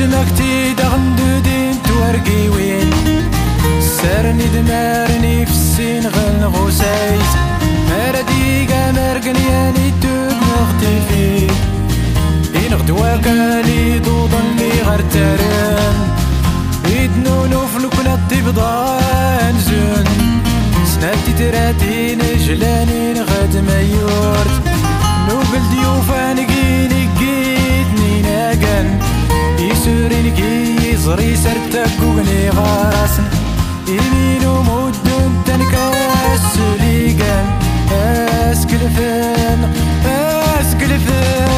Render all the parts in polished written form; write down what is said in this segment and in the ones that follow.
مكتي دغندو دين تورقي وين سرني دمارني في السين غل غسايس مردي قامرقنياني توب نختفي إن غدواك لي دوضا لي غرترن يدنونو فلوكنا تبضان زن سناتي تراتين جلانين غد ميورت نوبل ديوفان قيني قيدني ناقن يسورين قي يزري سرتك وغني غارسن يمينو مدن تنكاس ليقن اسكلفن اسكلفن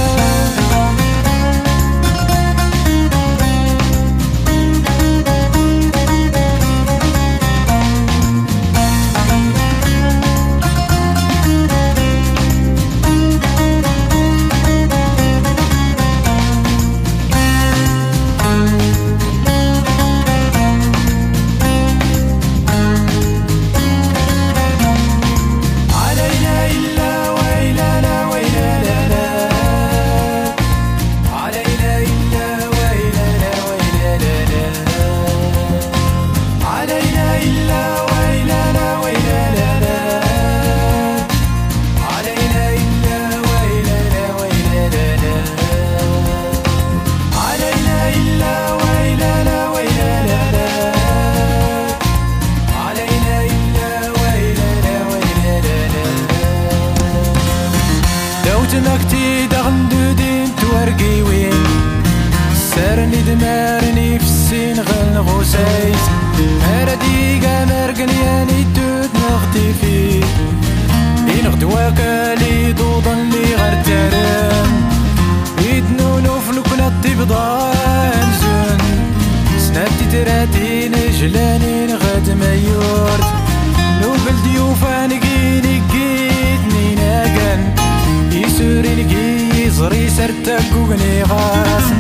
مكتي دغندو دين تورقي وين سرني دمارني في السين غل غسايس مردي قامرقنياني توت نختفي إن غدواك لي دوضا لي غرترن يدنونو فلوكنا تبضان زن سناتي تراتين جلانين غد ميورت نوبل ديوفان قيني قيدني ناقن يسورين قي يزري سرتك وغني غاسن